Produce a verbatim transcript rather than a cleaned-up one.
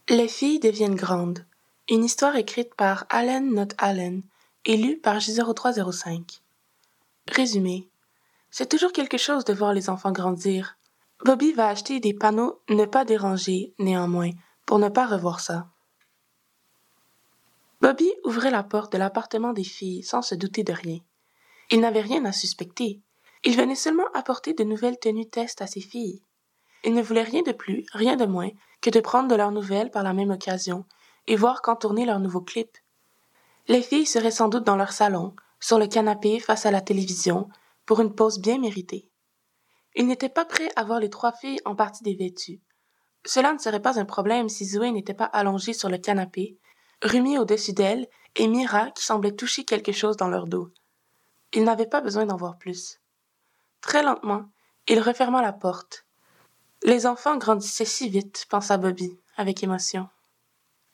Les filles deviennent grandes. Une histoire écrite par Allen Not Allen et lue par J zéro trois zéro cinq. Résumé. C'est toujours quelque chose de voir les enfants grandir. Bobby va acheter des panneaux « Ne pas déranger » néanmoins, pour ne pas revoir ça. Bobby ouvrait la porte de l'appartement des filles sans se douter de rien. Il n'avait rien à suspecter. Il venait seulement apporter de nouvelles tenues test à ses filles. Il ne voulait rien de plus, rien de moins, que de prendre de leurs nouvelles par la même occasion et voir quand tourner leur nouveau clip. Les filles seraient sans doute dans leur salon, sur le canapé face à la télévision, pour une pause bien méritée. Il n'était pas prêt à voir les trois filles en partie dévêtues. Cela ne serait pas un problème si Zoé n'était pas allongée sur le canapé, Rumi au-dessus d'elle et Mira qui semblait toucher quelque chose dans leur dos. Il n'avait pas besoin d'en voir plus. Très lentement, il referma la porte. Les enfants grandissaient si vite, pensa Bobby, avec émotion.